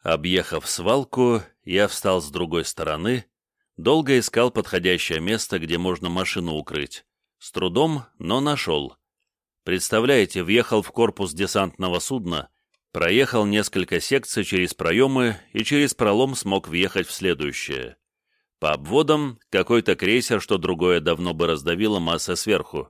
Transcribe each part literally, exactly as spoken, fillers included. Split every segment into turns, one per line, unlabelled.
Объехав свалку, я встал с другой стороны, долго искал подходящее место, где можно машину укрыть. С трудом, но нашел. Представляете, въехал в корпус десантного судна, проехал несколько секций через проемы и через пролом смог въехать в следующее. По обводам какой-то крейсер, что другое давно бы раздавило массой сверху.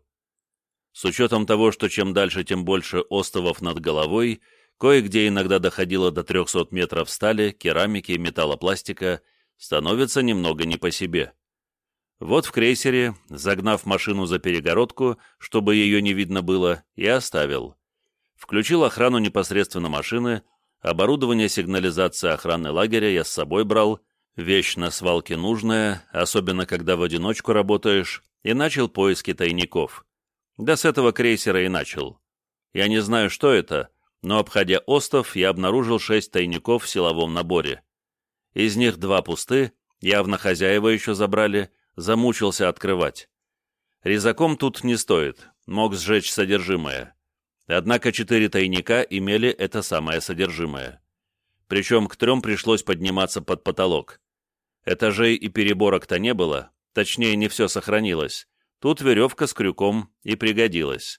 С учетом того, что чем дальше, тем больше островов над головой, кое-где иногда доходило до трехсот метров стали, керамики, металлопластика, становится немного не по себе. Вот в крейсере, загнав машину за перегородку, чтобы ее не видно было, и оставил. Включил охрану непосредственно машины, оборудование сигнализации охраны лагеря я с собой брал, вещь на свалке нужная, особенно когда в одиночку работаешь, и начал поиски тайников. Да с этого крейсера и начал. Я не знаю, что это, но, обходя остров, я обнаружил шесть тайников в силовом наборе. Из них два пусты, явно хозяева еще забрали, замучился открывать. Резаком тут не стоит, мог сжечь содержимое. Однако четыре тайника имели это самое содержимое. Причем к трем пришлось подниматься под потолок. Этажей и переборок-то не было, точнее, не все сохранилось. Тут веревка с крюком и пригодилась.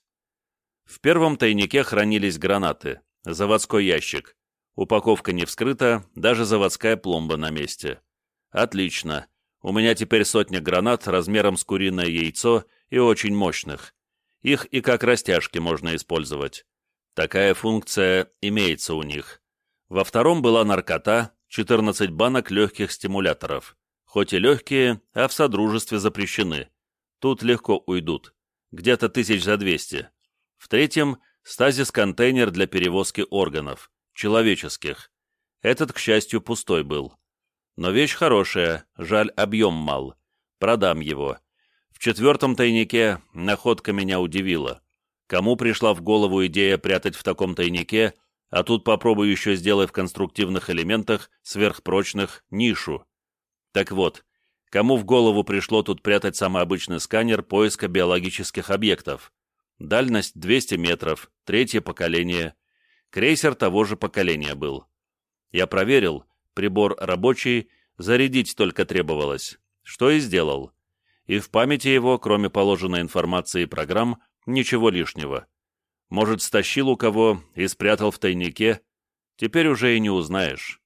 В первом тайнике хранились гранаты, заводской ящик. Упаковка не вскрыта, даже заводская пломба на месте. Отлично. У меня теперь сотня гранат размером с куриное яйцо и очень мощных. Их и как растяжки можно использовать. Такая функция имеется у них. Во втором была наркота, четырнадцать банок легких стимуляторов. Хоть и легкие, а в содружестве запрещены. Тут легко уйдут. Где-то тысяч за двести. В третьем – стазис-контейнер для перевозки органов, человеческих. Этот, к счастью, пустой был. Но вещь хорошая, жаль, объем мал. Продам его. В четвертом тайнике находка меня удивила. Кому пришла в голову идея прятать в таком тайнике, а тут попробуй еще сделай в конструктивных элементах, сверхпрочных, нишу. Так вот, кому в голову пришло тут прятать самый обычный сканер поиска биологических объектов? Дальность двести метров, третье поколение. Крейсер того же поколения был. Я проверил, прибор рабочий, зарядить только требовалось, что и сделал. И в памяти его, кроме положенной информации и программ, ничего лишнего. Может, стащил у кого и спрятал в тайнике, теперь уже и не узнаешь.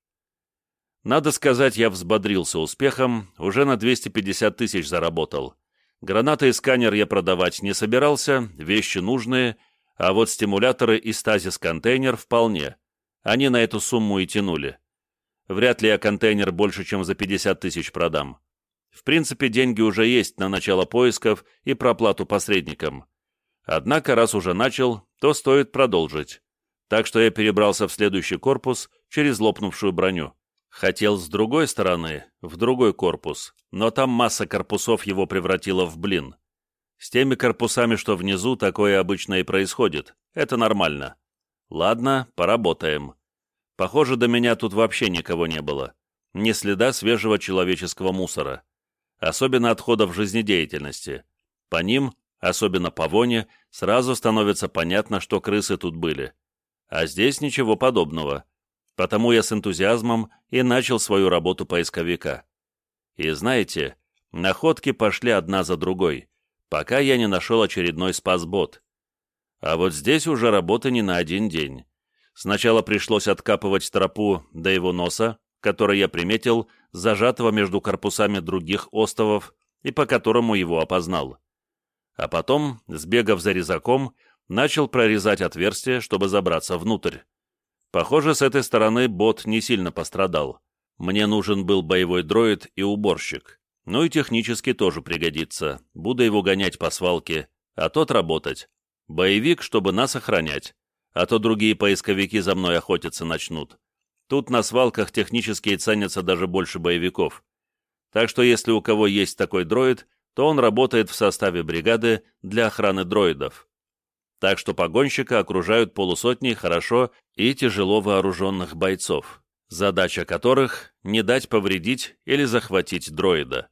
Надо сказать, я взбодрился успехом, уже на двести пятьдесят тысяч заработал. Гранаты и сканер я продавать не собирался, вещи нужные, а вот стимуляторы и стазис-контейнер вполне. Они на эту сумму и тянули. Вряд ли я контейнер больше, чем за пятьдесят тысяч продам. В принципе, деньги уже есть на начало поисков и проплату посредникам. Однако, раз уже начал, то стоит продолжить. Так что я перебрался в следующий корпус через лопнувшую броню. Хотел с другой стороны, в другой корпус, но там масса корпусов его превратила в блин. С теми корпусами, что внизу, такое обычно и происходит. Это нормально. Ладно, поработаем. Похоже, до меня тут вообще никого не было. Ни следа свежего человеческого мусора. Особенно отходов жизнедеятельности. По ним, особенно по воне, сразу становится понятно, что крысы тут были. А здесь ничего подобного. Потому я с энтузиазмом и начал свою работу поисковика. И знаете, находки пошли одна за другой, пока я не нашел очередной спасбот. А вот здесь уже работа не на один день. Сначала пришлось откапывать тропу до его носа, который я приметил, зажатого между корпусами других островов, и по которому его опознал. А потом, сбегав за резаком, начал прорезать отверстие, чтобы забраться внутрь. Похоже, с этой стороны бот не сильно пострадал. Мне нужен был боевой дроид и уборщик. Ну и технически тоже пригодится. Буду его гонять по свалке, а тот работать. Боевик, чтобы нас охранять. А то другие поисковики за мной охотиться начнут. Тут на свалках технические ценятся даже больше боевиков. Так что если у кого есть такой дроид, то он работает в составе бригады для охраны дроидов. Так что погонщика окружают полусотни хорошо и тяжело вооруженных бойцов, задача которых — не дать повредить или захватить дроида.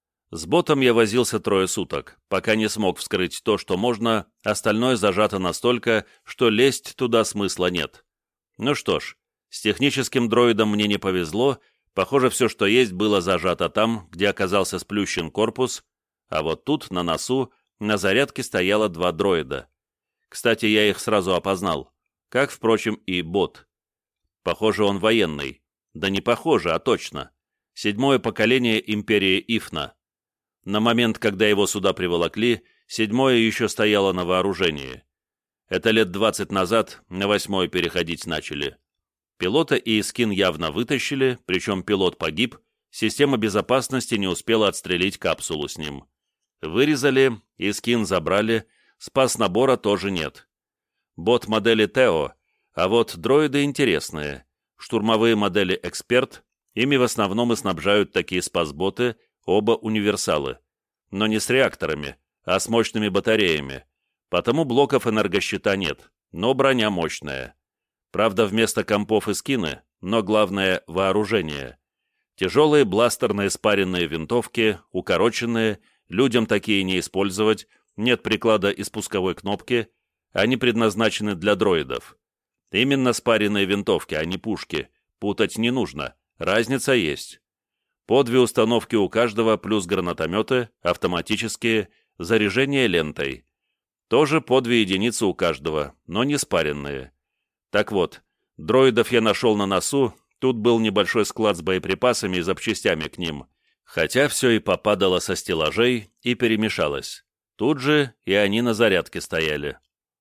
С ботом я возился трое суток, пока не смог вскрыть то, что можно, остальное зажато настолько, что лезть туда смысла нет. Ну что ж, С техническим дроидом мне не повезло, похоже, все, что есть, было зажато там, где оказался сплющен корпус, а вот тут, на носу, на зарядке стояло два дроида. Кстати, я их сразу опознал, как, впрочем, и бот. Похоже, он военный. Да не похоже, а точно. Седьмое поколение империи Ифна. На момент, когда его сюда приволокли, седьмое еще стояло на вооружении. Это лет двадцать назад на восьмое переходить начали. Пилота и Искин явно вытащили, причем пилот погиб, система безопасности не успела отстрелить капсулу с ним. Вырезали, Искин забрали, спас набора тоже нет. Бот модели Тео, а вот дроиды интересные. Штурмовые модели Эксперт, ими в основном и снабжают такие спасботы, оба универсалы. Но не с реакторами, а с мощными батареями. Потому блоков энергощита нет, но броня мощная. Правда, вместо компов и скины, но главное – вооружение. Тяжелые бластерные спаренные винтовки, укороченные, людям такие не использовать, нет приклада и спусковой кнопки, они предназначены для дроидов. Именно спаренные винтовки, а не пушки, путать не нужно, разница есть. По две установки у каждого, плюс гранатометы, автоматические, заряжение лентой. Тоже по две единицы у каждого, но не спаренные. Так вот, дроидов я нашел на носу, тут был небольшой склад с боеприпасами и запчастями к ним, хотя все и попадало со стеллажей и перемешалось. Тут же и они на зарядке стояли.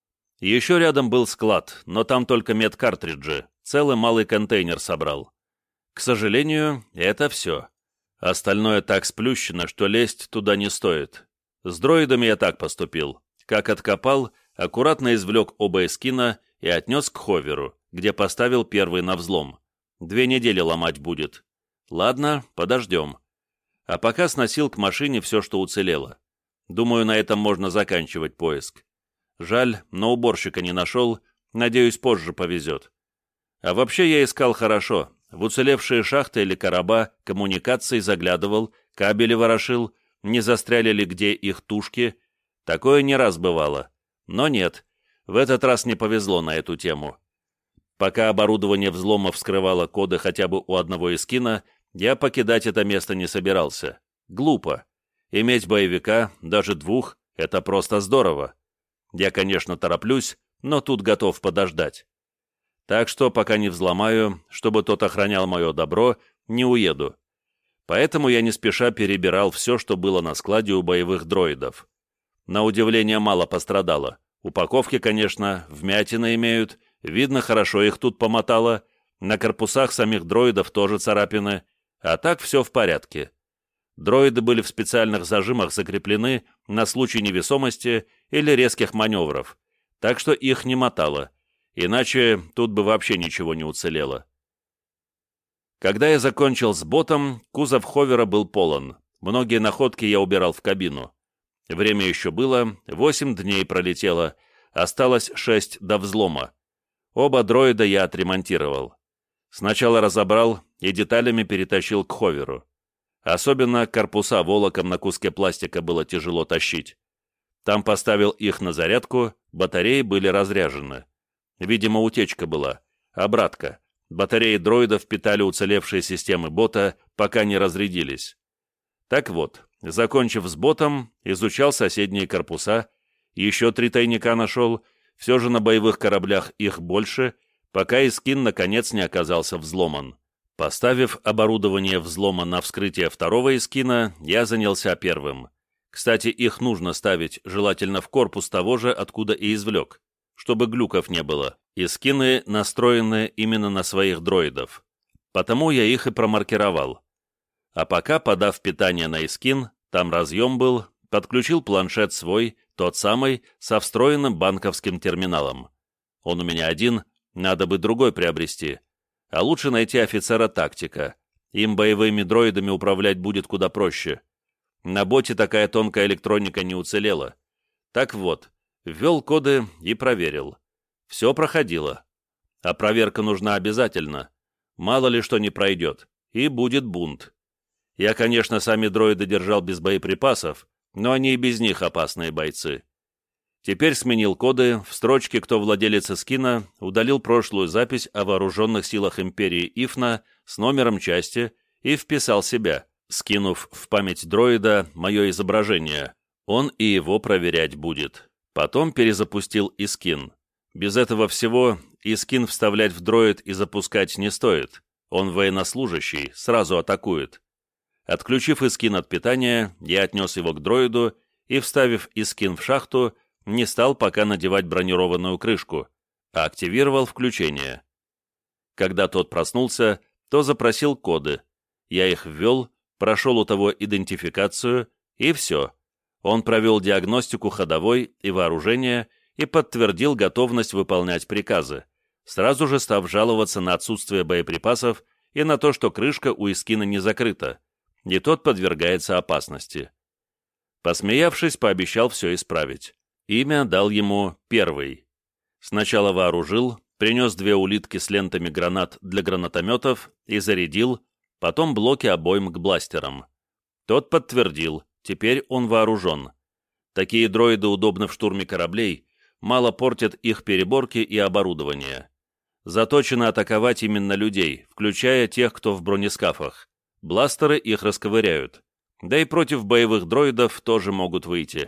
Еще рядом был склад, но там только медкартриджи, целый малый контейнер собрал. К сожалению, это все. Остальное так сплющено, что лезть туда не стоит. С дроидами я так поступил. Как откопал, аккуратно извлек оба эскина и отнес к ховеру, где поставил первый на взлом. Две недели ломать будет. Ладно, подождем. А пока сносил к машине все, что уцелело. Думаю, на этом можно заканчивать поиск. Жаль, но уборщика не нашел, надеюсь, позже повезет. А вообще я искал хорошо. В уцелевшие шахты или короба, коммуникации заглядывал, кабели ворошил, не застряли ли где их тушки. Такое не раз бывало. Но нет, в этот раз не повезло на эту тему. Пока оборудование взлома вскрывало коды хотя бы у одного эскина, я покидать это место не собирался. Глупо. Иметь боевика, даже двух, это просто здорово. Я, конечно, тороплюсь, но тут готов подождать. Так что, пока не взломаю, чтобы тот охранял мое добро, не уеду. Поэтому я не спеша перебирал все, что было на складе у боевых дроидов. На удивление мало пострадало. Упаковки, конечно, вмятины имеют, видно, хорошо их тут помотало, на корпусах самих дроидов тоже царапины, а так все в порядке. Дроиды были в специальных зажимах закреплены на случай невесомости или резких маневров, так что их не мотало, иначе тут бы вообще ничего не уцелело. Когда я закончил с ботом, кузов ховера был полон, многие находки я убирал в кабину. Время еще было, восемь дней пролетело, осталось шесть до взлома. Оба дроида я отремонтировал. Сначала разобрал и деталями перетащил к ховеру. Особенно корпуса волоком на куске пластика было тяжело тащить. Там поставил их на зарядку, батареи были разряжены. Видимо, утечка была. Обратка. Батареи дроидов питали уцелевшие системы бота, пока не разрядились. Так вот, закончив с ботом, изучал соседние корпуса, еще три тайника нашел, все же на боевых кораблях их больше, пока эскин наконец не оказался взломан. Поставив оборудование взлома на вскрытие второго эскина, я занялся первым. Кстати, их нужно ставить, желательно в корпус того же, откуда и извлек, чтобы глюков не было. Эскины настроены именно на своих дроидов. Потому я их и промаркировал. А пока, подав питание на эскин, там разъем был, подключил планшет свой, тот самый, со встроенным банковским терминалом. Он у меня один, надо бы другой приобрести. А лучше найти офицера-тактика. Им боевыми дроидами управлять будет куда проще. На боте такая тонкая электроника не уцелела. Так вот, ввел коды и проверил. Все проходило. А проверка нужна обязательно. Мало ли что не пройдет. И будет бунт. Я, конечно, сами дроиды держал без боеприпасов, но они и без них опасные бойцы. Теперь сменил коды, в строчке «Кто владелец эскина» удалил прошлую запись о вооруженных силах империи Ифна с номером части и вписал себя, скинув в память дроида мое изображение. Он и его проверять будет. Потом перезапустил эскин. Без этого всего эскин вставлять в дроид и запускать не стоит. Он военнослужащий, сразу атакует. Отключив эскин от питания, я отнес его к дроиду и, вставив эскин в шахту, не стал пока надевать бронированную крышку, а активировал включение. Когда тот проснулся, то запросил коды. Я их ввел, прошел у того идентификацию, и все. Он провел диагностику ходовой и вооружения и подтвердил готовность выполнять приказы, сразу же став жаловаться на отсутствие боеприпасов и на то, что крышка у эскина не закрыта, и тот подвергается опасности. Посмеявшись, пообещал все исправить. Имя дал ему Первый. Сначала вооружил, принес две улитки с лентами гранат для гранатометов и зарядил, потом блоки обойм к бластерам. Тот подтвердил, теперь он вооружен. Такие дроиды удобны в штурме кораблей, мало портят их переборки и оборудование. Заточено атаковать именно людей, включая тех, кто в бронескафах. Бластеры их расковыряют. Да и против боевых дроидов тоже могут выйти.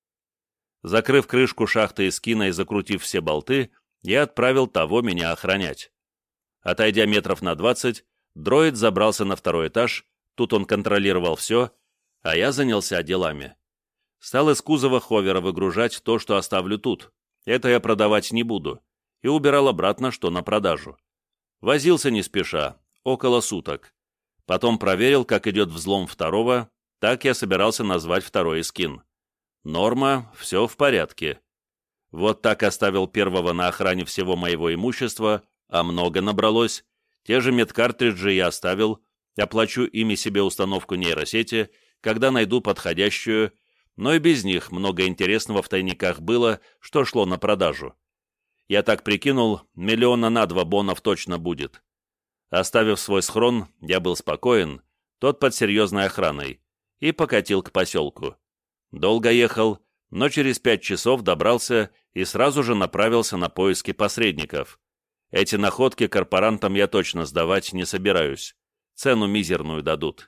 Закрыв крышку шахты эскина и закрутив все болты, я отправил того меня охранять. Отойдя метров на двадцать, дроид забрался на второй этаж, тут он контролировал все, а я занялся делами. Стал из кузова ховера выгружать то, что оставлю тут. Это я продавать не буду. И убирал обратно, что на продажу. Возился не спеша, около суток. Потом проверил, как идет взлом второго, так я собирался назвать второй эскин. Норма, все в порядке. Вот так оставил первого на охране всего моего имущества, а много набралось. Те же медкартриджи я оставил, оплачу ими себе установку нейросети, когда найду подходящую, но и без них много интересного в тайниках было, что шло на продажу. Я так прикинул, миллиона на два бонов точно будет. Оставив свой схрон, я был спокоен, тот под серьезной охраной, и покатил к поселку. Долго ехал, но через пять часов добрался и сразу же направился на поиски посредников. Эти находки корпорантам я точно сдавать не собираюсь. Цену мизерную дадут.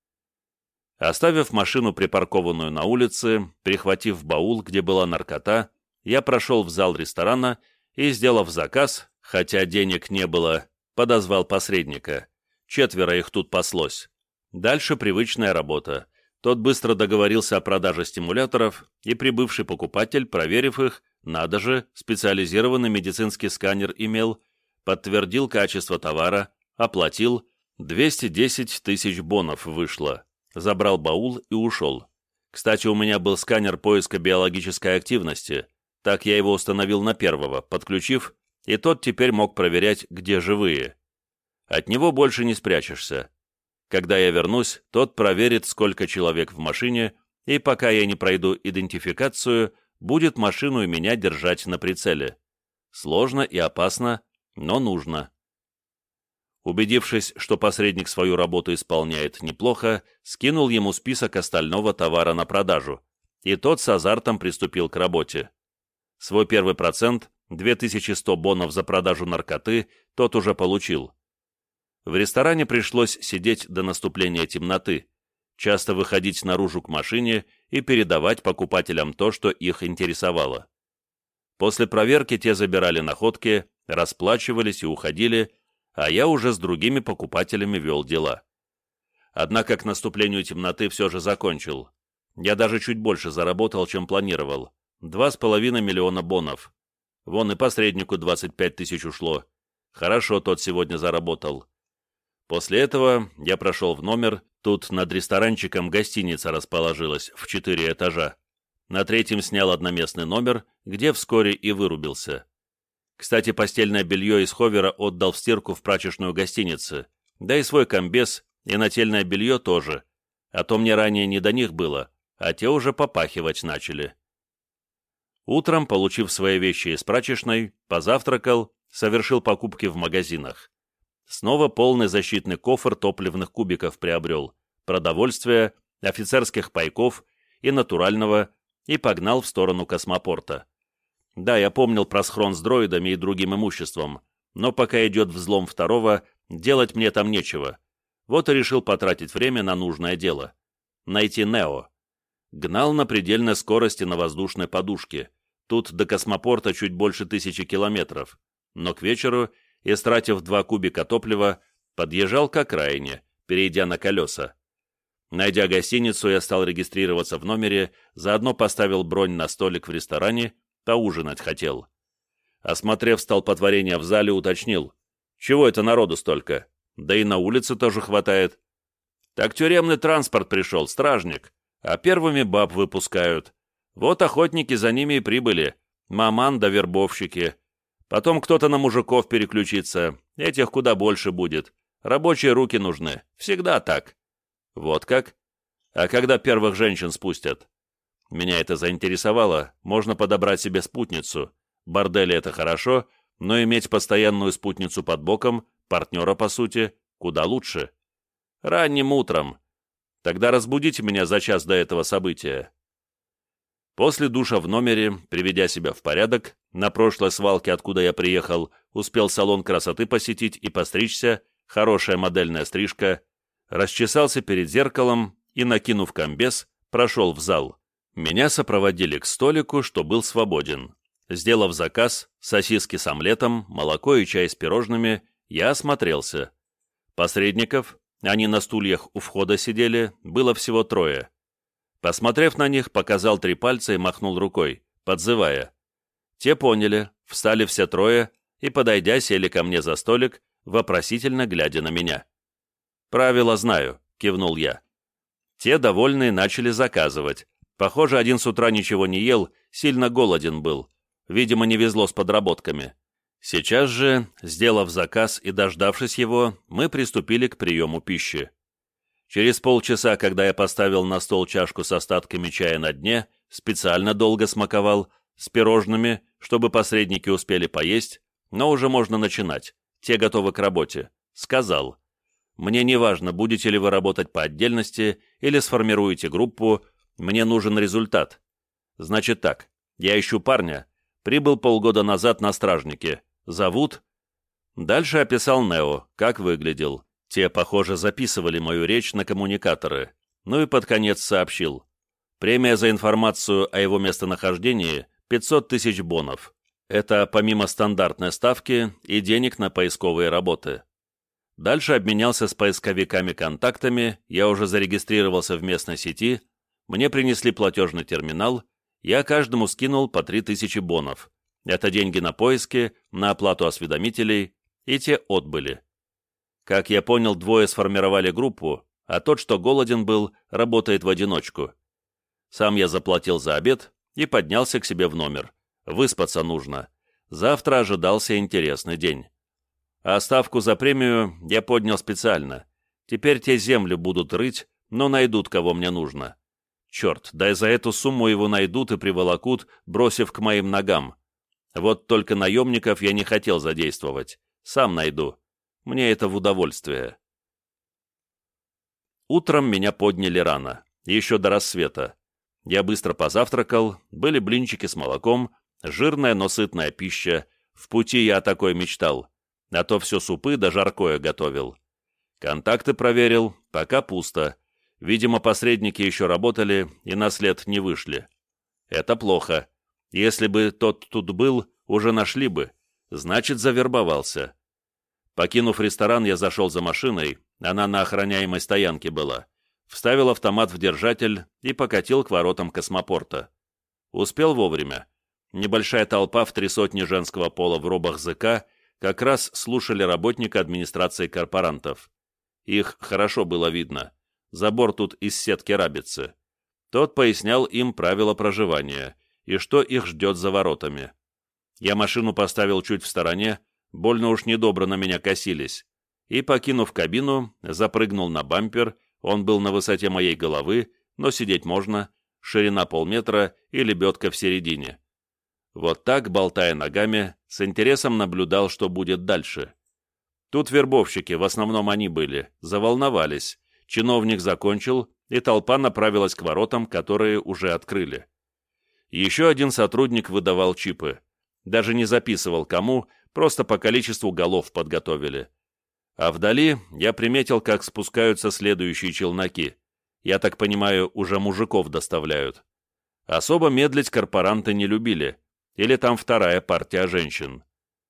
Оставив машину припаркованную на улице, прихватив баул, где была наркота, я прошел в зал ресторана и, сделав заказ, хотя денег не было, подозвал посредника. Четверо их тут паслось. Дальше привычная работа. Тот быстро договорился о продаже стимуляторов, и прибывший покупатель, проверив их, надо же, специализированный медицинский сканер имел, подтвердил качество товара, оплатил, двести десять тысяч бонов вышло. Забрал баул и ушел. Кстати, у меня был сканер поиска биологической активности, так я его установил на первого, подключив, и тот теперь мог проверять, где живые. От него больше не спрячешься. Когда я вернусь, тот проверит, сколько человек в машине, и пока я не пройду идентификацию, будет машину и меня держать на прицеле. Сложно и опасно, но нужно. Убедившись, что посредник свою работу исполняет неплохо, скинул ему список остального товара на продажу, и тот с азартом приступил к работе. Свой первый процент, две тысячи сто бонов за продажу наркоты, тот уже получил. В ресторане пришлось сидеть до наступления темноты, часто выходить наружу к машине и передавать покупателям то, что их интересовало. После проверки те забирали находки, расплачивались и уходили, а я уже с другими покупателями вел дела. Однако к наступлению темноты все же закончил. Я даже чуть больше заработал, чем планировал. Два с половиной миллиона бонов. Вон и посреднику двадцать пять тысяч ушло. Хорошо тот сегодня заработал. После этого я прошел в номер, тут над ресторанчиком гостиница расположилась в четыре этажа. На третьем снял одноместный номер, где вскоре и вырубился. Кстати, постельное белье из ховера отдал в стирку в прачечную гостиницы, да и свой комбез и нательное белье тоже, а то мне ранее не до них было, а те уже попахивать начали. Утром, получив свои вещи из прачечной, позавтракал, совершил покупки в магазинах. Снова полный защитный кофр топливных кубиков приобрел, продовольствия, офицерских пайков и натурального, и погнал в сторону космопорта. Да, я помнил про схрон с дроидами и другим имуществом, но пока идет взлом второго, делать мне там нечего. Вот и решил потратить время на нужное дело. Найти Нео. Гнал на предельной скорости на воздушной подушке. Тут до космопорта чуть больше тысячи километров. Но к вечеру, истратив два кубика топлива, подъезжал к окраине, перейдя на колеса. Найдя гостиницу, я стал регистрироваться в номере, заодно поставил бронь на столик в ресторане, поужинать хотел. Осмотрев столпотворение в зале, уточнил: «Чего это народу столько? Да и на улице тоже хватает». «Так тюремный транспорт пришел, стражник, а первыми баб выпускают. Вот охотники за ними и прибыли, маман да вербовщики. Потом кто-то на мужиков переключится, этих куда больше будет. Рабочие руки нужны, всегда так». «Вот как? А когда первых женщин спустят?» Меня это заинтересовало, можно подобрать себе спутницу. Бордели — это хорошо, но иметь постоянную спутницу под боком, партнера по сути, куда лучше. Ранним утром. Тогда разбудите меня за час до этого события. После душа в номере, приведя себя в порядок, на прошлой свалке, откуда я приехал, успел салон красоты посетить и постричься, хорошая модельная стрижка, расчесался перед зеркалом и, накинув комбез, прошел в зал. Меня сопроводили к столику, что был свободен. Сделав заказ, сосиски с омлетом, молоко и чай с пирожными, я осмотрелся. Посредников, они на стульях у входа сидели, было всего трое. Посмотрев на них, показал три пальца и махнул рукой, подзывая. Те поняли, встали все трое и, подойдя, сели ко мне за столик, вопросительно глядя на меня. «Правила знаю», — кивнул я. Те, довольные, начали заказывать. Похоже, один с утра ничего не ел, сильно голоден был. Видимо, не везло с подработками. Сейчас же, сделав заказ и дождавшись его, мы приступили к приему пищи. Через полчаса, когда я поставил на стол чашку с остатками чая на дне, специально долго смаковал, с пирожными, чтобы посредники успели поесть, но уже можно начинать, те готовы к работе, сказал: «Мне не важно, будете ли вы работать по отдельности или сформируете группу, мне нужен результат. Значит так, я ищу парня, прибыл полгода назад на стражнике, зовут...» Дальше описал Нео, как выглядел. Те, похоже, записывали мою речь на коммуникаторы. Ну и под конец сообщил: премия за информацию о его местонахождении — пятьсот тысяч бонов. Это помимо стандартной ставки и денег на поисковые работы. Дальше обменялся с поисковиками контактами, я уже зарегистрировался в местной сети, мне принесли платежный терминал, я каждому скинул по три тысячи бонов. Это деньги на поиски, на оплату осведомителей, и те отбыли. Как я понял, двое сформировали группу, а тот, что голоден был, работает в одиночку. Сам я заплатил за обед и поднялся к себе в номер. Выспаться нужно. Завтра ожидался интересный день. А ставку за премию я поднял специально. Теперь те землю будут рыть, но найдут, кого мне нужно. Черт, да и за эту сумму его найдут и приволокут, бросив к моим ногам. Вот только наемников я не хотел задействовать. Сам найду. Мне это в удовольствие. Утром меня подняли рано, еще до рассвета. Я быстро позавтракал, были блинчики с молоком, жирная, но сытная пища. В пути я о такой мечтал. А то все супы да жаркое готовил. Контакты проверил, пока пусто. Видимо, посредники еще работали и на след не вышли. Это плохо. Если бы тот тут был, уже нашли бы. Значит, завербовался. Покинув ресторан, я зашел за машиной, она на охраняемой стоянке была. Вставил автомат в держатель и покатил к воротам космопорта. Успел вовремя. Небольшая толпа в три сотни женского пола в робах ЗК как раз слушали работника администрации корпорантов. Их хорошо было видно. Забор тут из сетки рабицы. Тот пояснял им правила проживания и что их ждет за воротами. Я машину поставил чуть в стороне, больно уж недобро на меня косились, и, покинув кабину, запрыгнул на бампер, он был на высоте моей головы, но сидеть можно, ширина полметра и лебедка в середине. Вот так, болтая ногами, с интересом наблюдал, что будет дальше. Тут вербовщики, в основном они были, заволновались. Чиновник закончил, и толпа направилась к воротам, которые уже открыли. Еще один сотрудник выдавал чипы. Даже не записывал кому, просто по количеству голов подготовили. А вдали я приметил, как спускаются следующие челноки. Я так понимаю, уже мужиков доставляют. Особо медлить корпоранты не любили. Или там вторая партия женщин.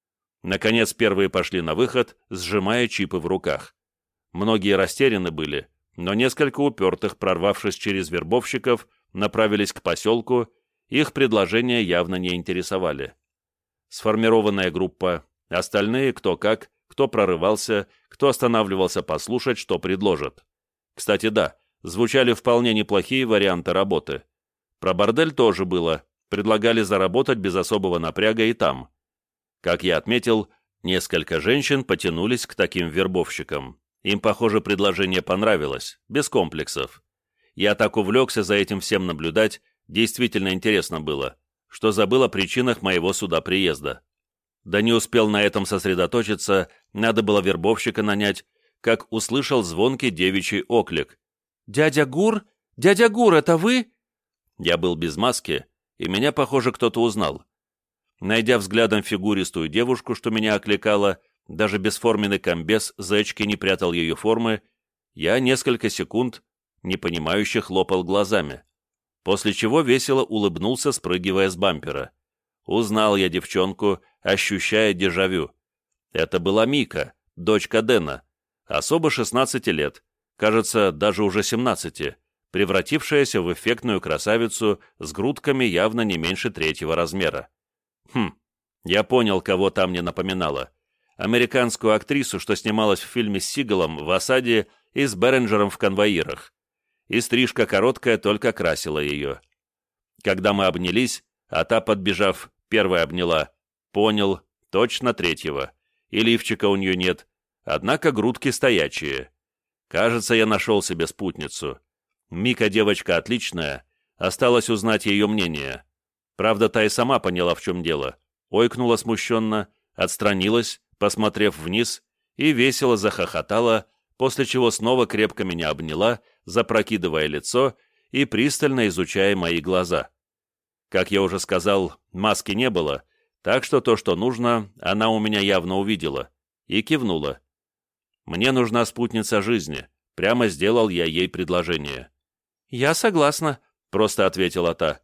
Наконец первые пошли на выход, сжимая чипы в руках. Многие растеряны были, но несколько упертых, прорвавшись через вербовщиков, направились к поселку, их предложения явно не интересовали. Сформированная группа, остальные кто как, кто прорывался, кто останавливался послушать, что предложат. Кстати, да, звучали вполне неплохие варианты работы. Про бордель тоже было, предлагали заработать без особого напряга и там. Как я отметил, несколько женщин потянулись к таким вербовщикам. Им, похоже, предложение понравилось, без комплексов. Я так увлекся за этим всем наблюдать, действительно интересно было, что забыл о причинах моего сюда приезда. Да не успел на этом сосредоточиться, надо было вербовщика нанять, как услышал звонкий девичий оклик. «Дядя Гур? Дядя Гур, это вы?» Я был без маски, и меня, похоже, кто-то узнал. Найдя взглядом фигуристую девушку, что меня окликала, даже бесформенный комбез зэчки не прятал ее формы, я несколько секунд непонимающе хлопал глазами, после чего весело улыбнулся, спрыгивая с бампера. Узнал я девчонку, ощущая дежавю. Это была Мика, дочка Дэна, особо шестнадцати лет, кажется, даже уже семнадцати, превратившаяся в эффектную красавицу с грудками явно не меньше третьего размера. Хм, я понял, кого там мне напоминало. Американскую актрису, что снималась в фильме с Сигалом в осаде и с Беренджером в конвоирах. И стрижка короткая только красила ее. Когда мы обнялись, а та, подбежав, первая обняла, понял, точно третьего. И лифчика у нее нет, однако грудки стоячие. Кажется, я нашел себе спутницу. Мика девочка отличная, осталось узнать ее мнение. Правда, та и сама поняла, в чем дело. Ойкнула смущенно, отстранилась, посмотрев вниз, и весело захохотала, после чего снова крепко меня обняла, запрокидывая лицо и пристально изучая мои глаза. Как я уже сказал, маски не было, так что то, что нужно, она у меня явно увидела, и кивнула. Мне нужна спутница жизни, прямо сделал я ей предложение. «Я согласна», — просто ответила та.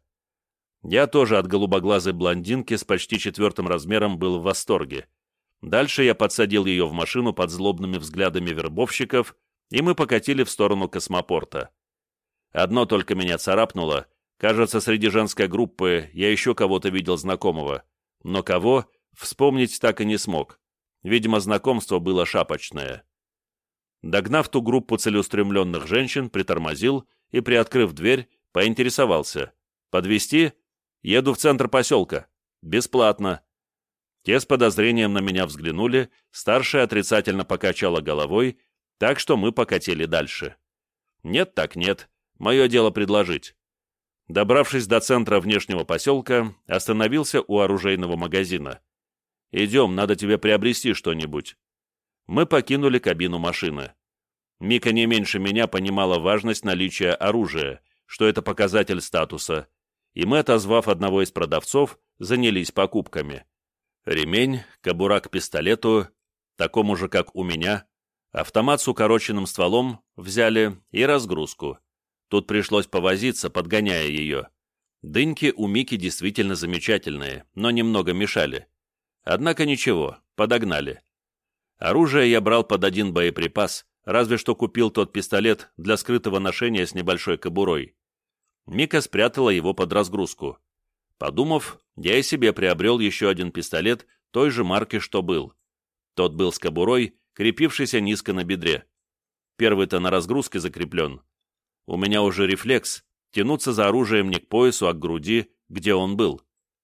Я тоже от голубоглазой блондинки с почти четвертым размером был в восторге. Дальше я подсадил ее в машину под злобными взглядами вербовщиков, и мы покатили в сторону космопорта. Одно только меня царапнуло. Кажется, среди женской группы я еще кого-то видел знакомого. Но кого, вспомнить так и не смог. Видимо, знакомство было шапочное. Догнав ту группу целеустремленных женщин, притормозил и, приоткрыв дверь, поинтересовался. «Подвезти? Еду в центр поселка. Бесплатно». Те с подозрением на меня взглянули, старшая отрицательно покачала головой, так что мы покатили дальше. Нет так нет, мое дело предложить. Добравшись до центра внешнего поселка, остановился у оружейного магазина. «Идем, надо тебе приобрести что-нибудь». Мы покинули кабину машины. Мика не меньше меня понимала важность наличия оружия, что это показатель статуса, и мы, отозвав одного из продавцов, занялись покупками. Ремень, кобура к пистолету, такому же, как у меня, автомат с укороченным стволом взяли и разгрузку. Тут пришлось повозиться, подгоняя ее. Дыньки у Мики действительно замечательные, но немного мешали. Однако ничего, подогнали. Оружие я брал под один боеприпас, разве что купил тот пистолет для скрытого ношения с небольшой кобурой. Мика спрятала его под разгрузку. Подумав, я и себе приобрел еще один пистолет той же марки, что был. Тот был с кобурой, крепившейся низко на бедре. Первый-то на разгрузке закреплен. У меня уже рефлекс тянуться за оружием не к поясу, а к груди, где он был.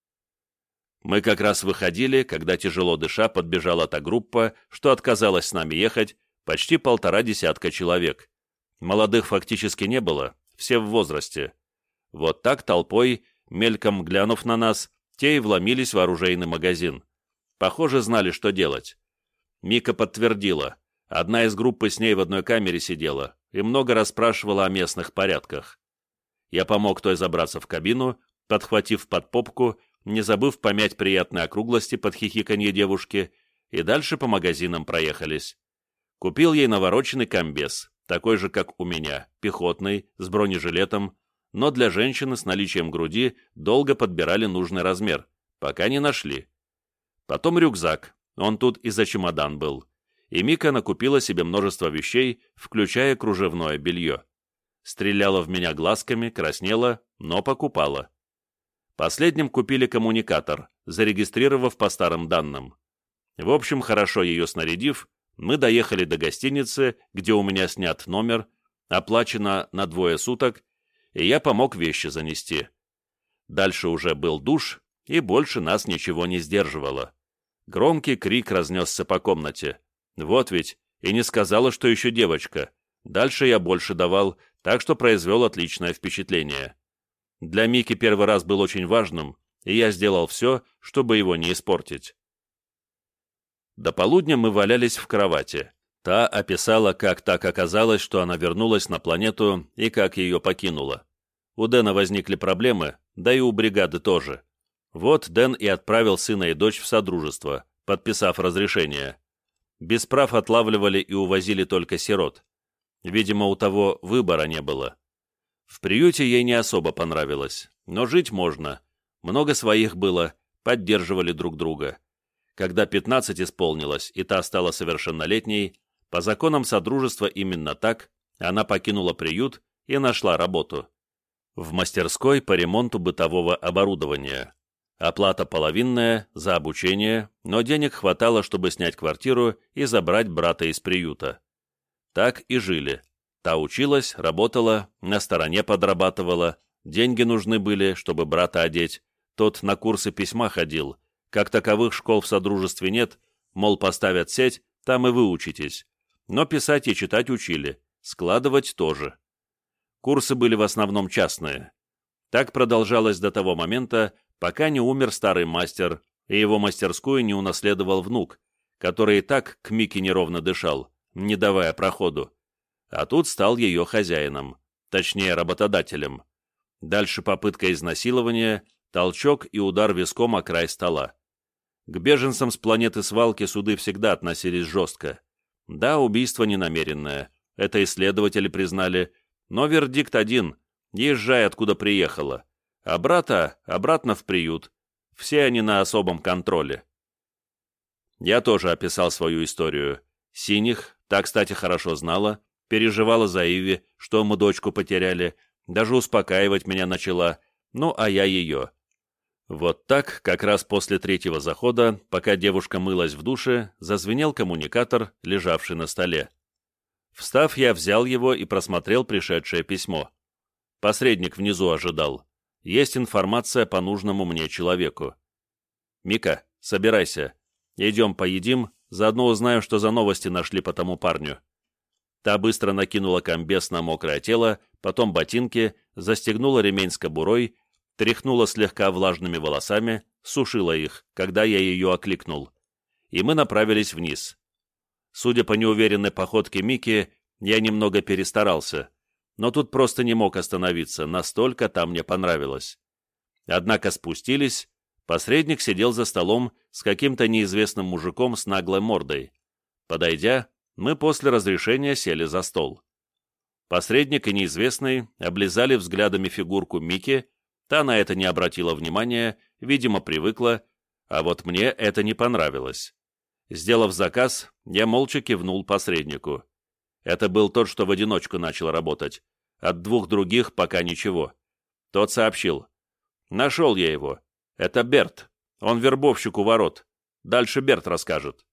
Мы как раз выходили, когда, тяжело дыша, подбежала та группа, что отказалась с нами ехать, почти полтора десятка человек. Молодых фактически не было, все в возрасте. Вот так толпой, мельком глянув на нас, те и вломились в оружейный магазин. Похоже, знали, что делать. Мика подтвердила. Одна из группы с ней в одной камере сидела и много расспрашивала о местных порядках. Я помог той забраться в кабину, подхватив под попку, не забыв помять приятные округлости под хихиканье девушки, и дальше по магазинам проехались. Купил ей навороченный комбез, такой же, как у меня, пехотный, с бронежилетом, но для женщины с наличием груди долго подбирали нужный размер, пока не нашли. Потом рюкзак, он тут и за чемодан был. И Мика накупила себе множество вещей, включая кружевное белье. Стреляла в меня глазками, краснела, но покупала. Последним купили коммуникатор, зарегистрировав по старым данным. В общем, хорошо ее снарядив, мы доехали до гостиницы, где у меня снят номер, оплачено на двое суток, и я помог вещи занести. Дальше уже был душ, и больше нас ничего не сдерживало. Громкий крик разнесся по комнате. Вот ведь, и не сказала, что еще девочка. Дальше я больше давал, так что произвел отличное впечатление. Для Мики первый раз был очень важным, и я сделал все, чтобы его не испортить. До полудня мы валялись в кровати. Та описала, как так оказалось, что она вернулась на планету и как ее покинула. У Дэна возникли проблемы, да и у бригады тоже. Вот Дэн и отправил сына и дочь в содружество, подписав разрешение. Без прав отлавливали и увозили только сирот. Видимо, у того выбора не было. В приюте ей не особо понравилось, но жить можно. Много своих было, поддерживали друг друга. Когда пятнадцать исполнилось, и та стала совершеннолетней, по законам содружества именно так, она покинула приют и нашла работу. В мастерской по ремонту бытового оборудования. Оплата половинная, за обучение, но денег хватало, чтобы снять квартиру и забрать брата из приюта. Так и жили. Та училась, работала, на стороне подрабатывала, деньги нужны были, чтобы брата одеть. Тот на курсы письма ходил. Как таковых школ в содружестве нет, мол, поставят сеть, там и выучитесь. Но писать и читать учили, складывать тоже. Курсы были в основном частные. Так продолжалось до того момента, пока не умер старый мастер, и его мастерскую не унаследовал внук, который и так к Мике неровно дышал, не давая проходу. А тут стал ее хозяином, точнее работодателем. Дальше попытка изнасилования, толчок и удар виском о край стола. К беженцам с планеты свалки суды всегда относились жестко. Да, убийство ненамеренное, это исследователи признали, но вердикт один – езжай, откуда приехала. А брата обратно в приют. Все они на особом контроле. Я тоже описал свою историю. Синих, та, кстати, хорошо знала, переживала за Иви, что мы дочку потеряли, даже успокаивать меня начала, ну а я ее. Вот так, как раз после третьего захода, пока девушка мылась в душе, зазвенел коммуникатор, лежавший на столе. Встав, я взял его и просмотрел пришедшее письмо. Посредник внизу ожидал. Есть информация по нужному мне человеку. «Мика, собирайся. Идем поедим, заодно узнаю, что за новости нашли по тому парню». Та быстро накинула комбез на мокрое тело, потом ботинки, застегнула ремень с кобурой, тряхнула слегка влажными волосами, сушила их, когда я ее окликнул. И мы направились вниз. Судя по неуверенной походке Мики, я немного перестарался. Но тут просто не мог остановиться, настолько там мне понравилось. Однако спустились, посредник сидел за столом с каким-то неизвестным мужиком с наглой мордой. Подойдя, мы после разрешения сели за стол. Посредник и неизвестный облизали взглядами фигурку Мики, та на это не обратила внимания, видимо, привыкла, а вот мне это не понравилось. Сделав заказ, я молча кивнул посреднику. Это был тот, что в одиночку начал работать. От двух других пока ничего. Тот сообщил. Нашел я его. Это Берт. Он вербовщик у ворот. Дальше Берт расскажет.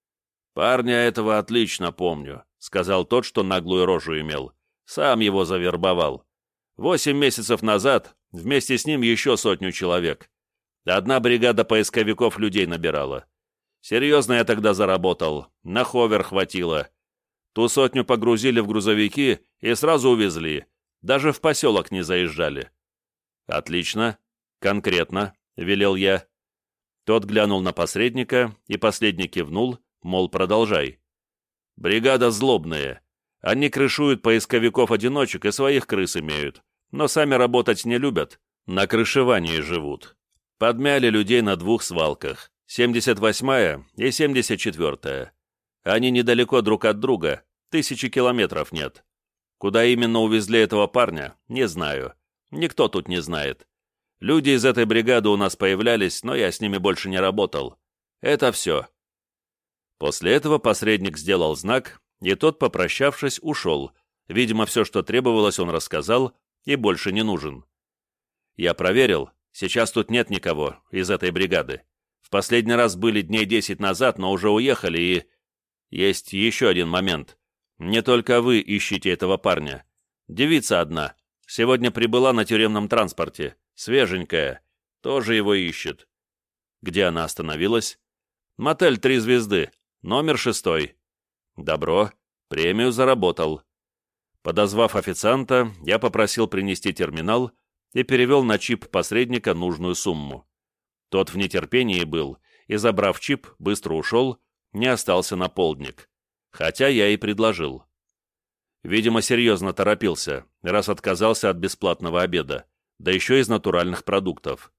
«Парня этого отлично помню», — сказал тот, что наглую рожу имел. «Сам его завербовал. Восемь месяцев назад вместе с ним еще сотню человек. Одна бригада поисковиков людей набирала. Серьезно я тогда заработал. На ховер хватило. Ту сотню погрузили в грузовики и сразу увезли. Даже в поселок не заезжали». «Отлично. Конкретно», — велел я. Тот глянул на посредника, и последний кивнул, мол, продолжай. «Бригада злобные. Они крышуют поисковиков-одиночек и своих крыс имеют, но сами работать не любят. На крышевании живут. Подмяли людей на двух свалках, семьдесят восьмая и семьдесят четвёртая. Они недалеко друг от друга, тысячи километров нет. Куда именно увезли этого парня, не знаю. Никто тут не знает. Люди из этой бригады у нас появлялись, но я с ними больше не работал. Это все. После этого посредник сделал знак, и тот, попрощавшись, ушел. Видимо, все, что требовалось, он рассказал, и больше не нужен. Я проверил, сейчас тут нет никого из этой бригады. В последний раз были дней десять назад, но уже уехали, и... Есть еще один момент. Не только вы ищете этого парня. Девица одна. Сегодня прибыла на тюремном транспорте. Свеженькая. Тоже его ищет. Где она остановилась? Мотель «Три звезды». Номер шестой. Добро. Премию заработал. Подозвав официанта, я попросил принести терминал и перевел на чип посредника нужную сумму. Тот в нетерпении был и, забрав чип, быстро ушел, не остался на полдник. Хотя я и предложил. Видимо, серьезно торопился, раз отказался от бесплатного обеда, да еще из натуральных продуктов.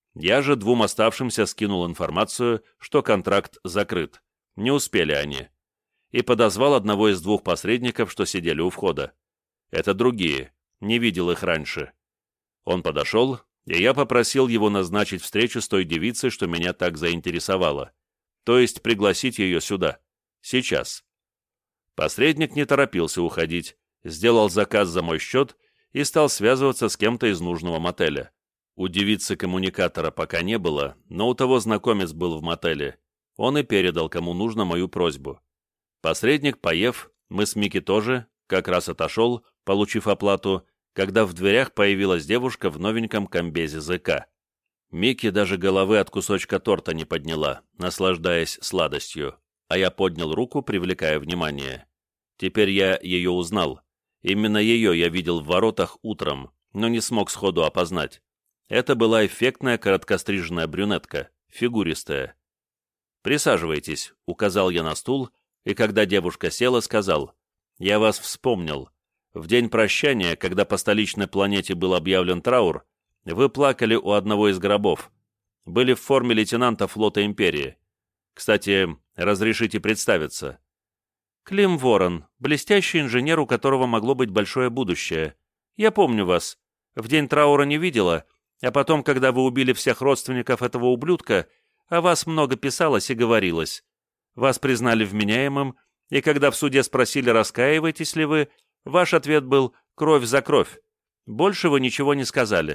Я же двум оставшимся скинул информацию, что контракт закрыт. Не успели они. И подозвал одного из двух посредников, что сидели у входа. Это другие, не видел их раньше. Он подошел, и я попросил его назначить встречу с той девицей, что меня так заинтересовало. То есть пригласить ее сюда. Сейчас. Посредник не торопился уходить, сделал заказ за мой счет и стал связываться с кем-то из нужного мотеля. У девицы коммуникатора пока не было, но у того знакомец был в мотеле. Он и передал, кому нужно, мою просьбу. Посредник, поев, мы с Микки тоже, как раз отошел, получив оплату, когда в дверях появилась девушка в новеньком комбезе ЗК. Микки даже головы от кусочка торта не подняла, наслаждаясь сладостью, а я поднял руку, привлекая внимание. Теперь я ее узнал. Именно ее я видел в воротах утром, но не смог сходу опознать. Это была эффектная короткостриженная брюнетка, фигуристая. «Присаживайтесь», — указал я на стул, и когда девушка села, сказал: «Я вас вспомнил. В день прощания, когда по столичной планете был объявлен траур, вы плакали у одного из гробов. Были в форме лейтенанта флота Империи. Кстати, разрешите представиться». «Клим Ворон, блестящий инженер, у которого могло быть большое будущее. Я помню вас. В день траура не видела, а потом, когда вы убили всех родственников этого ублюдка, о вас много писалось и говорилось. Вас признали вменяемым, и когда в суде спросили, раскаиваетесь ли вы, ваш ответ был «кровь за кровь». Больше вы ничего не сказали».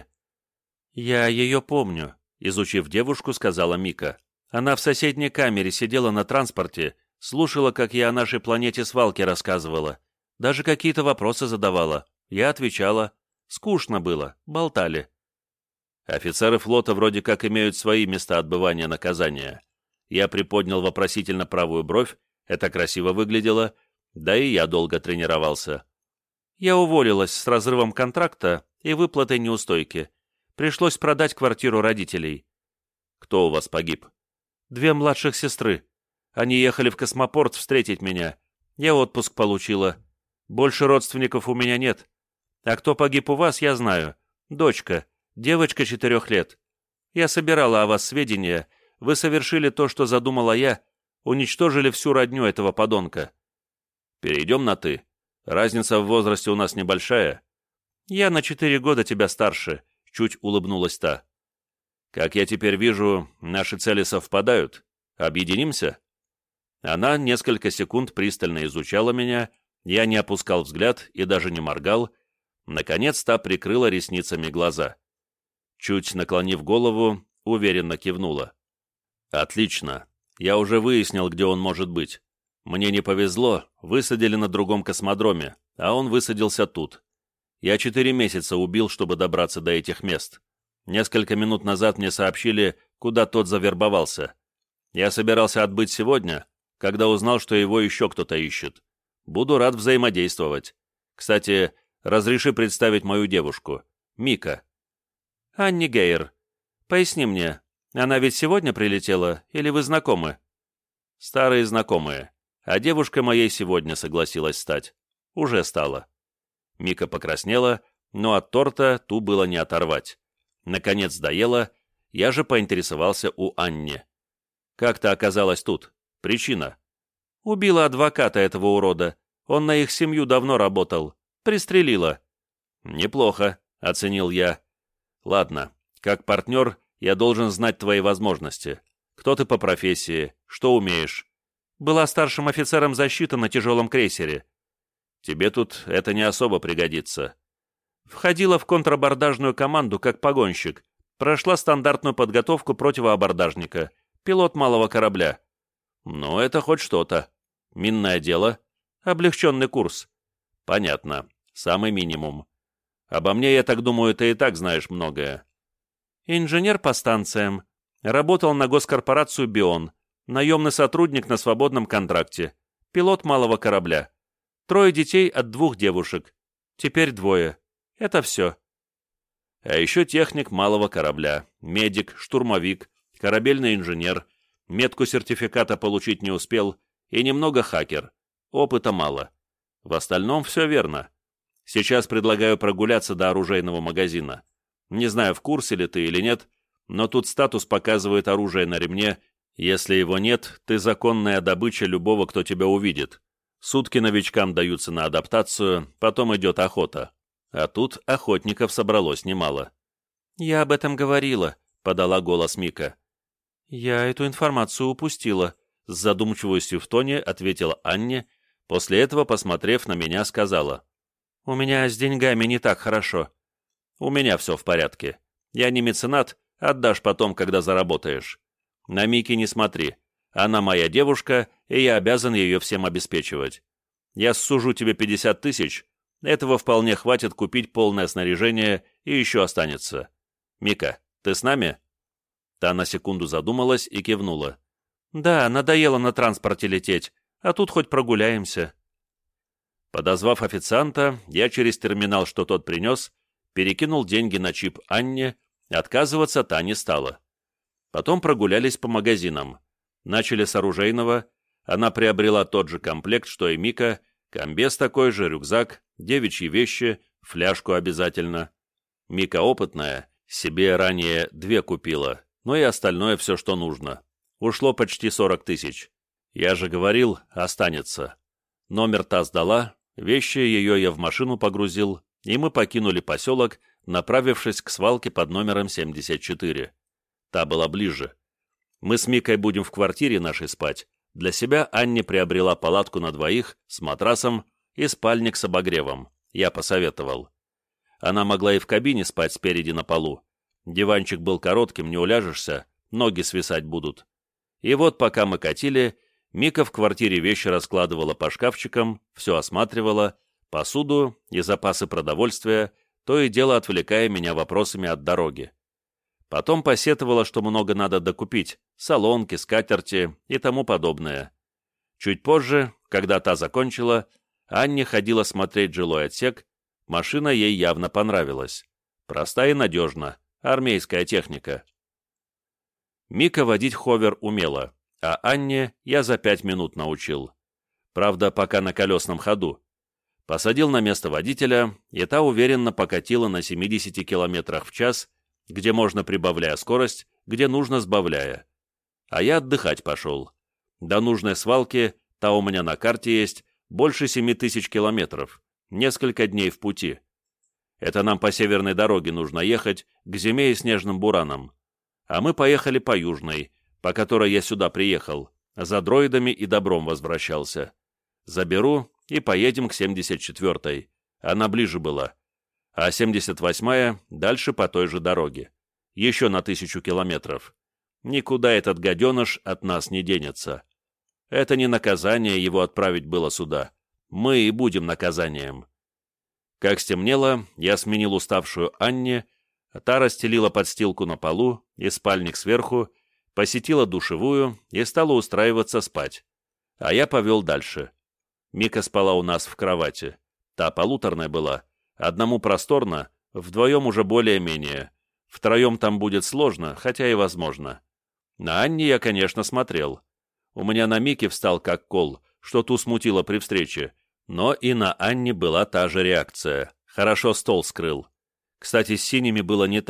«Я ее помню», — изучив девушку, сказала Мика. «Она в соседней камере сидела на транспорте, слушала, как я о нашей планете свалки рассказывала. Даже какие-то вопросы задавала. Я отвечала. Скучно было, болтали». Офицеры флота вроде как имеют свои места отбывания наказания. Я приподнял вопросительно правую бровь, это красиво выглядело, да и я долго тренировался. Я уволилась с разрывом контракта и выплатой неустойки. Пришлось продать квартиру родителей. Кто у вас погиб? Две младших сестры. Они ехали в космопорт встретить меня. Я отпуск получила. Больше родственников у меня нет. А кто погиб у вас, я знаю. Дочка. Девочка четырех лет. Я собирала о вас сведения. Вы совершили то, что задумала я. Уничтожили всю родню этого подонка. Перейдем на «ты». Разница в возрасте у нас небольшая. Я на четыре года тебя старше. Чуть улыбнулась та. Как я теперь вижу, наши цели совпадают. Объединимся? Она несколько секунд пристально изучала меня. Я не опускал взгляд и даже не моргал. Наконец та прикрыла ресницами глаза. Чуть наклонив голову, уверенно кивнула. «Отлично. Я уже выяснил, где он может быть. Мне не повезло, высадили на другом космодроме, а он высадился тут. Я четыре месяца убил, чтобы добраться до этих мест. Несколько минут назад мне сообщили, куда тот завербовался. Я собирался отбыть сегодня, когда узнал, что его еще кто-то ищет. Буду рад взаимодействовать. Кстати, разреши представить мою девушку. Мика». «Анни Гейер. Поясни мне, она ведь сегодня прилетела, или вы знакомы?» «Старые знакомые. А девушка моей сегодня согласилась стать. Уже стала». Мика покраснела, но от торта ту было не оторвать. Наконец доела, я же поинтересовался у Анни. «Как ты оказалась тут? Причина?» «Убила адвоката этого урода. Он на их семью давно работал. Пристрелила». «Неплохо», — оценил я. «Ладно, как партнер я должен знать твои возможности. Кто ты по профессии? Что умеешь?» «Была старшим офицером защиты на тяжелом крейсере». «Тебе тут это не особо пригодится». «Входила в контрабордажную команду как погонщик. Прошла стандартную подготовку противоабордажника. Пилот малого корабля». «Ну, это хоть что-то. Минное дело?» «Облегченный курс». «Понятно. Самый минимум. Обо мне, я так думаю, ты и так знаешь многое». «Инженер по станциям. Работал на госкорпорацию «Бион». Наемный сотрудник на свободном контракте. Пилот малого корабля. Трое детей от двух девушек. Теперь двое. Это все». «А еще техник малого корабля, медик, штурмовик, корабельный инженер, метку сертификата получить не успел и немного хакер. Опыта мало. В остальном все верно. Сейчас предлагаю прогуляться до оружейного магазина. Не знаю, в курсе ли ты или нет, но тут статус показывает оружие на ремне. Если его нет, ты законная добыча любого, кто тебя увидит. Сутки новичкам даются на адаптацию, потом идет охота. А тут охотников собралось немало». «Я об этом говорила», — подала голос Мика. «Я эту информацию упустила», — с задумчивостью в тоне ответила Анне, после этого, посмотрев на меня, сказала. «У меня с деньгами не так хорошо». «У меня все в порядке. Я не меценат, отдашь потом, когда заработаешь. На Мики не смотри. Она моя девушка, и я обязан ее всем обеспечивать. Я сужу тебе пятьдесят тысяч, этого вполне хватит купить полное снаряжение и еще останется. Мика, ты с нами?» Та на секунду задумалась и кивнула. «Да, надоело на транспорте лететь, а тут хоть прогуляемся». Подозвав официанта, я через терминал, что тот принес, перекинул деньги на чип Анне, отказываться та не стала. Потом прогулялись по магазинам. Начали с оружейного, она приобрела тот же комплект, что и Мика, комбез такой же, рюкзак, девичьи вещи, фляжку обязательно. Мика опытная, себе ранее две купила, но и остальное все, что нужно. Ушло почти сорок тысяч. Я же говорил, останется. Номер та сдала, вещи ее я в машину погрузил, и мы покинули поселок, направившись к свалке под номером семьдесят четыре. Та была ближе. Мы с Микой будем в квартире нашей спать. Для себя Анне приобрела палатку на двоих с матрасом и спальник с обогревом. Я посоветовал. Она могла и в кабине спать спереди на полу. Диванчик был коротким, не уляжешься, ноги свисать будут. И вот пока мы катили, Мика в квартире вещи раскладывала по шкафчикам, все осматривала, посуду и запасы продовольствия, то и дело отвлекая меня вопросами от дороги. Потом посетовала, что много надо докупить, солонки, скатерти и тому подобное. Чуть позже, когда та закончила, Анне ходила смотреть жилой отсек, машина ей явно понравилась. Проста и надежна, армейская техника. Мика водить ховер умела, а Анне я за пять минут научил. Правда, пока на колесном ходу. Посадил на место водителя, и та уверенно покатила на семидесяти километрах в час, где можно прибавляя скорость, где нужно сбавляя. А я отдыхать пошел. До нужной свалки, та у меня на карте есть, больше семи тысяч километров, несколько дней в пути. Это нам по северной дороге нужно ехать, к зиме и снежным буранам. А мы поехали по южной, по которой я сюда приехал, за дроидами и добром возвращался. Заберу и поедем к семьдесят четвёртой, она ближе была. А семьдесят восьмая дальше по той же дороге. Еще на тысячу километров. Никуда этот гаденыш от нас не денется. Это не наказание его отправить было сюда. Мы и будем наказанием. Как стемнело, я сменил уставшую Анне, та расстелила подстилку на полу и спальник сверху, посетила душевую и стала устраиваться спать. А я повел дальше. Мика спала у нас в кровати. Та полуторная была. Одному просторно, вдвоем уже более-менее. Втроем там будет сложно, хотя и возможно. На Анне я, конечно, смотрел. У меня на Мике встал как кол, что ту смутило при встрече. Но и на Анне была та же реакция. Хорошо стол скрыл. Кстати, с синими было не так.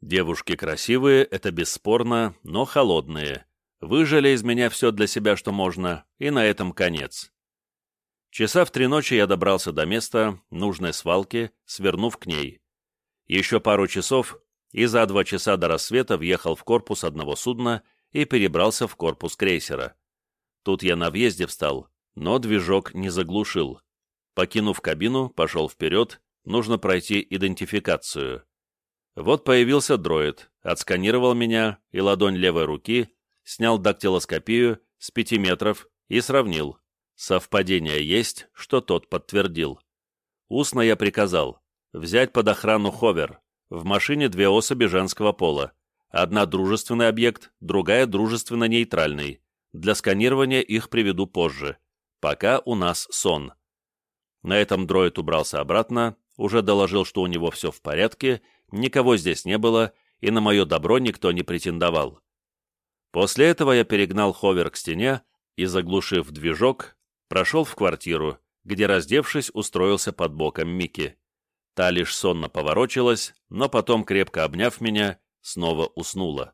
Девушки красивые, это бесспорно, но холодные. Выжали из меня все для себя, что можно, и на этом конец. Часа в три ночи я добрался до места, нужной свалки, свернув к ней. Еще пару часов, и за два часа до рассвета въехал в корпус одного судна и перебрался в корпус крейсера. Тут я на въезде встал, но движок не заглушил. Покинув кабину, пошел вперед, нужно пройти идентификацию. Вот появился дроид, отсканировал меня и ладонь левой руки, снял дактилоскопию с пяти метров и сравнил. Совпадение есть, что тот подтвердил. Устно я приказал взять под охрану ховер. В машине две особи женского пола. Одна дружественный объект, другая дружественно-нейтральный. Для сканирования их приведу позже. Пока у нас сон. На этом дроид убрался обратно, уже доложил, что у него все в порядке, никого здесь не было, и на мое добро никто не претендовал. После этого я перегнал ховер к стене и, заглушив движок, прошел в квартиру, где, раздевшись, устроился под боком Мики. Та лишь сонно поворочилась, но потом, крепко обняв меня, снова уснула.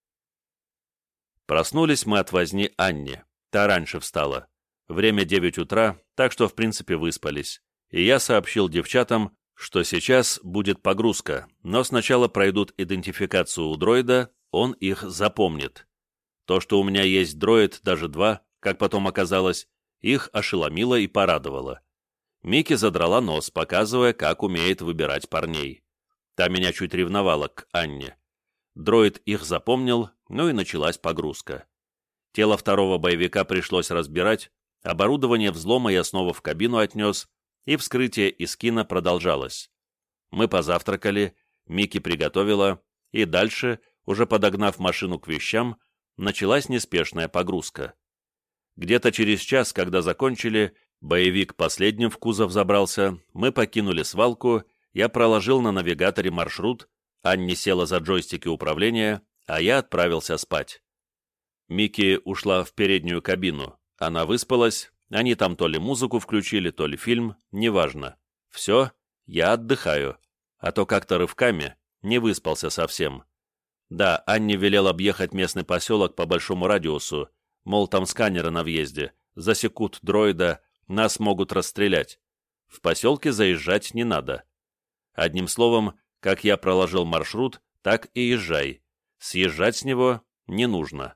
Проснулись мы от возни Анни. Та раньше встала. Время девять утра, так что в принципе выспались. И я сообщил девчатам, что сейчас будет погрузка, но сначала пройдут идентификацию у дроида, он их запомнит. То, что у меня есть дроид, даже два, как потом оказалось, их ошеломило и порадовало. Мики задрала нос, показывая, как умеет выбирать парней. Та меня чуть ревновала к Анне. Дроид их запомнил, ну и началась погрузка. Тело второго боевика пришлось разбирать, оборудование взлома я снова в кабину отнес, и вскрытие Искина продолжалось. Мы позавтракали, Мики приготовила, и дальше, уже подогнав машину к вещам, началась неспешная погрузка. Где-то через час, когда закончили, боевик последним в кузов забрался, мы покинули свалку, я проложил на навигаторе маршрут, Анни села за джойстики управления, а я отправился спать. Мики ушла в переднюю кабину, она выспалась, они там то ли музыку включили, то ли фильм, неважно. Все, я отдыхаю, а то как-то рывками не выспался совсем. Да, Анне велел объехать местный поселок по большому радиусу, мол, там сканеры на въезде, засекут дроида, нас могут расстрелять. В поселке заезжать не надо. Одним словом, как я проложил маршрут, так и езжай. Съезжать с него не нужно.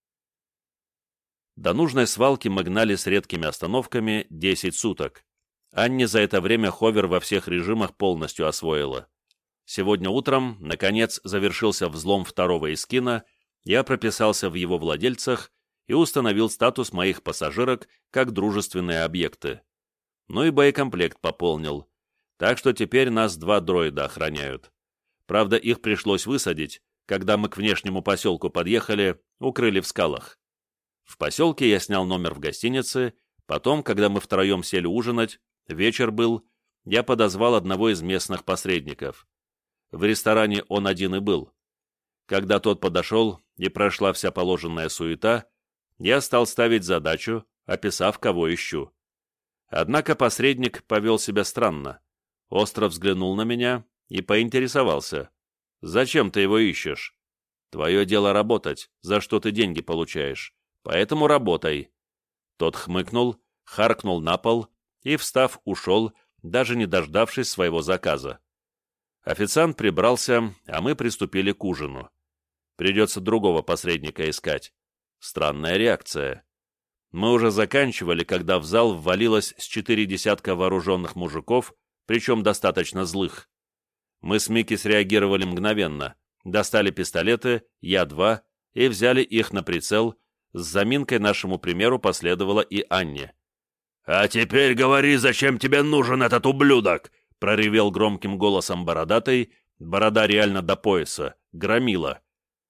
До нужной свалки мы гнали с редкими остановками десять суток. Анне за это время ховер во всех режимах полностью освоила. Сегодня утром, наконец, завершился взлом второго Искина, я прописался в его владельцах и установил статус моих пассажирок как дружественные объекты. Ну и боекомплект пополнил. Так что теперь нас два дроида охраняют. Правда, их пришлось высадить, когда мы к внешнему поселку подъехали, укрыли в скалах. В поселке я снял номер в гостинице, потом, когда мы втроем сели ужинать, вечер был, я подозвал одного из местных посредников. В ресторане он один и был. Когда тот подошел и прошла вся положенная суета, я стал ставить задачу, описав, кого ищу. Однако посредник повел себя странно. Остро взглянул на меня и поинтересовался. «Зачем ты его ищешь? Твое дело работать, за что ты деньги получаешь. Поэтому работай». Тот хмыкнул, харкнул на пол и, встав, ушел, даже не дождавшись своего заказа. Официант прибрался, а мы приступили к ужину. Придется другого посредника искать. Странная реакция. Мы уже заканчивали, когда в зал ввалилось с четыре десятка вооруженных мужиков, причем достаточно злых. Мы с Микки среагировали мгновенно, достали пистолеты, я два, и взяли их на прицел. С заминкой нашему примеру последовала и Анне. «А теперь говори, зачем тебе нужен этот ублюдок!» — проревел громким голосом бородатый, борода реально до пояса, громила.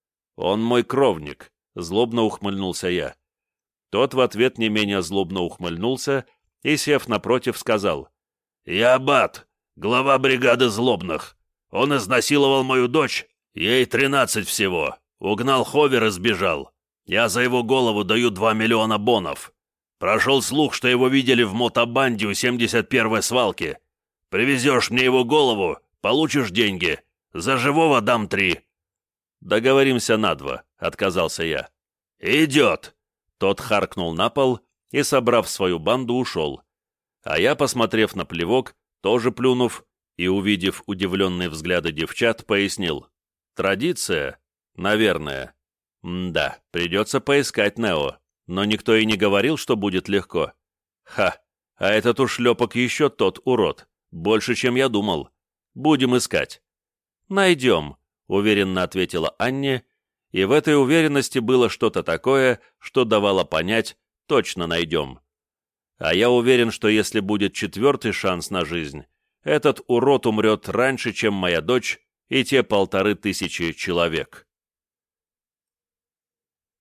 «Он мой кровник», — злобно ухмыльнулся я. Тот в ответ не менее злобно ухмыльнулся и, сев напротив, сказал: «Я Бат, глава бригады злобных. Он изнасиловал мою дочь, ей тринадцать всего, угнал ховер и сбежал. Я за его голову даю два миллиона бонов. Прошел слух, что его видели в мотобанде у семьдесят первой свалки. Привезешь мне его голову, получишь деньги, За живого дам три». «Договоримся на два», — отказался я. «Идет!» Тот харкнул на пол и, собрав свою банду, ушел. А я, посмотрев на плевок, тоже плюнув и увидев удивленные взгляды девчат, пояснил. «Традиция? Наверное. М-да, придется поискать Нео, но никто и не говорил, что будет легко. Ха, а этот ушлепок еще тот урод, больше, чем я думал. Будем искать». «Найдем», — уверенно ответила Анне, и в этой уверенности было что-то такое, что давало понять, точно найдем. А я уверен, что если будет четвертый шанс на жизнь, этот урод умрет раньше, чем моя дочь и те полторы тысячи человек.